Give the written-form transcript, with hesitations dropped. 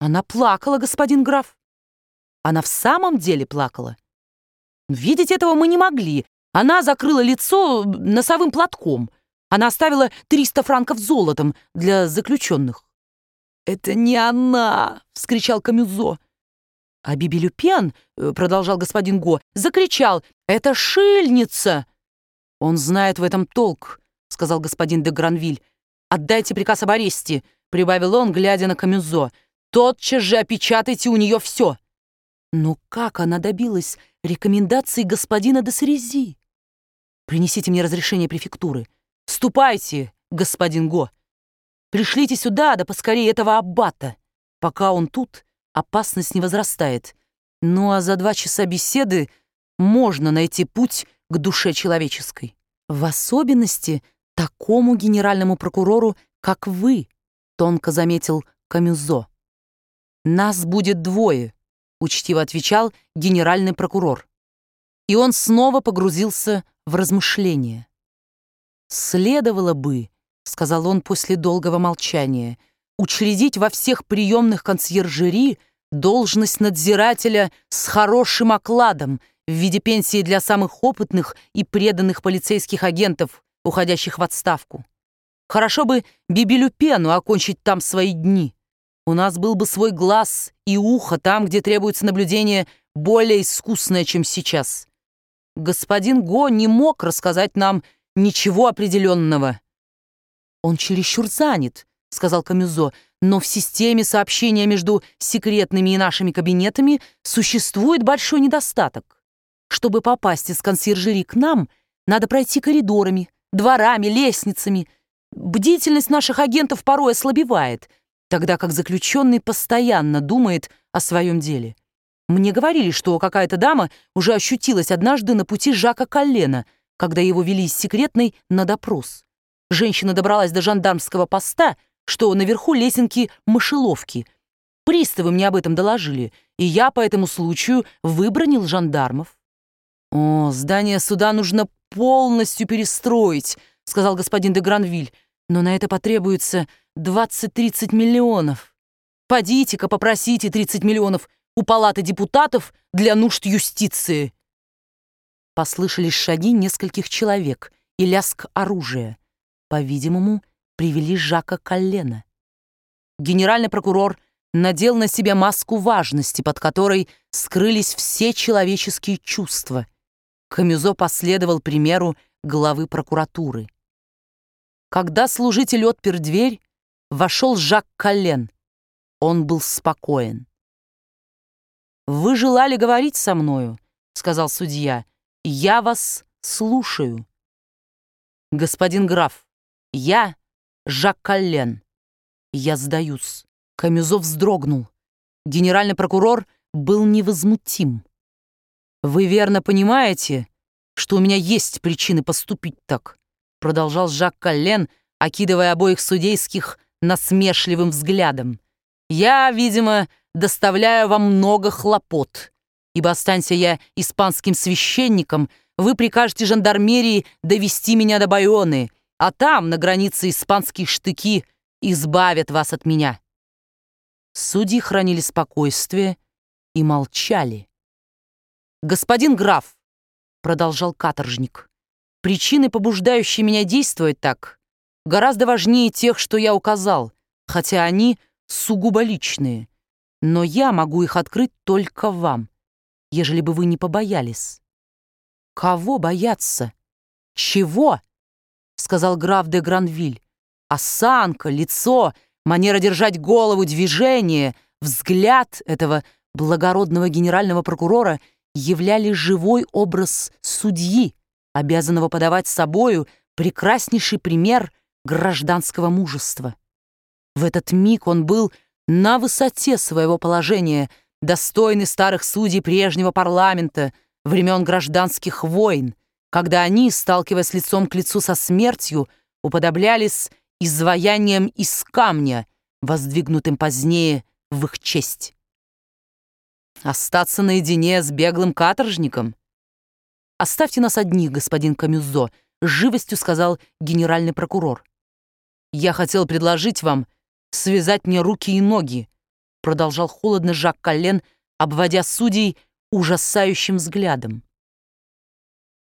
Она плакала, господин граф. Она в самом деле плакала. Видеть этого мы не могли. Она закрыла лицо носовым платком. Она оставила 300 франков золотом для заключенных. «Это не она!» — вскричал Камюзо. А Биби Люпен, продолжал господин Го, закричал: «Это шильница!» «Он знает в этом толк», — сказал господин де Гранвиль. «Отдайте приказ об аресте», — прибавил он, глядя на Камюзо. «Тотчас же опечатайте у нее все». Но как она добилась рекомендаций господина де Сарези? «Принесите мне разрешение префектуры. Ступайте, господин Го. Пришлите сюда, да поскорее, этого аббата. Пока он тут, опасность не возрастает. Ну а за 2 часа беседы можно найти путь к душе человеческой. В особенности такому генеральному прокурору, как вы», — тонко заметил Камюзо. «Нас будет 2, учтиво отвечал генеральный прокурор. И он снова погрузился в размышления. «Следовало бы, — сказал он после долгого молчания, — учредить во всех приемных консьержери должность надзирателя с хорошим окладом в виде пенсии для самых опытных и преданных полицейских агентов, уходящих в отставку. Хорошо бы Биби Люпену окончить там свои дни. У нас был бы свой глаз и ухо там, где требуется наблюдение более искусное, чем сейчас. Господин Го не мог рассказать нам ничего определенного». «Он чересчур занят», — сказал Камюзо, «но в системе сообщения между секретными и нашими кабинетами существует большой недостаток. Чтобы попасть из консьержери к нам, надо пройти коридорами, дворами, лестницами. Бдительность наших агентов порой ослабевает, тогда как заключенный постоянно думает о своем деле. Мне говорили, что какая-то дама уже ощутилась однажды на пути Жака Коллена, когда его вели из секретной на допрос. Женщина добралась до жандармского поста, что наверху лесенки мышеловки. Приставы мне об этом доложили, и я по этому случаю выбранил жандармов». «О, здание суда нужно полностью перестроить», — сказал господин де Гранвиль, «но на это потребуется 20-30 миллионов. Подите-ка попросите 30 миллионов у палаты депутатов для нужд юстиции». Послышались шаги нескольких человек и лязг оружия. По-видимому, привели Жака Коллена. Генеральный прокурор надел на себя маску важности, под которой скрылись все человеческие чувства. Камюзо последовал примеру главы прокуратуры. Когда служитель отпер дверь, вошел Жак Коллен. Он был спокоен. «Вы желали говорить со мною?» — сказал судья. «Я вас слушаю». «Господин граф, я Жак Коллен. Я сдаюсь». Камюзо вздрогнул. Генеральный прокурор был невозмутим. «Вы верно понимаете, что у меня есть причины поступить так?» Продолжал Жак Коллен, окидывая обоих судейских насмешливым взглядом. «Я, видимо, доставляю вам много хлопот, ибо останься я испанским священником, вы прикажете жандармерии довести меня до Байоны, а там, на границе, испанские штыки избавят вас от меня». Судьи хранили спокойствие и молчали. «Господин граф», — продолжал каторжник, «причины, побуждающие меня действовать так, гораздо важнее тех, что я указал, хотя они сугубо личные. Но я могу их открыть только вам, ежели бы вы не побоялись». «Кого бояться? Чего?» — сказал граф де Гранвиль. Осанка, лицо, манера держать голову, движение, взгляд этого благородного генерального прокурора являли живой образ судьи, обязанного подавать собою прекраснейший пример гражданского мужества. В этот миг он был на высоте своего положения, достойный старых судей прежнего парламента, времен гражданских войн, когда они, сталкиваясь лицом к лицу со смертью, уподоблялись изваянием из камня, воздвигнутым позднее в их честь. Остаться наедине с беглым каторжником? «Оставьте нас одних, господин Камюзо», — с живостью сказал генеральный прокурор. «Я хотел предложить вам связать мне руки и ноги, продолжал холодно Жак Коллен, обводя судей ужасающим взглядом.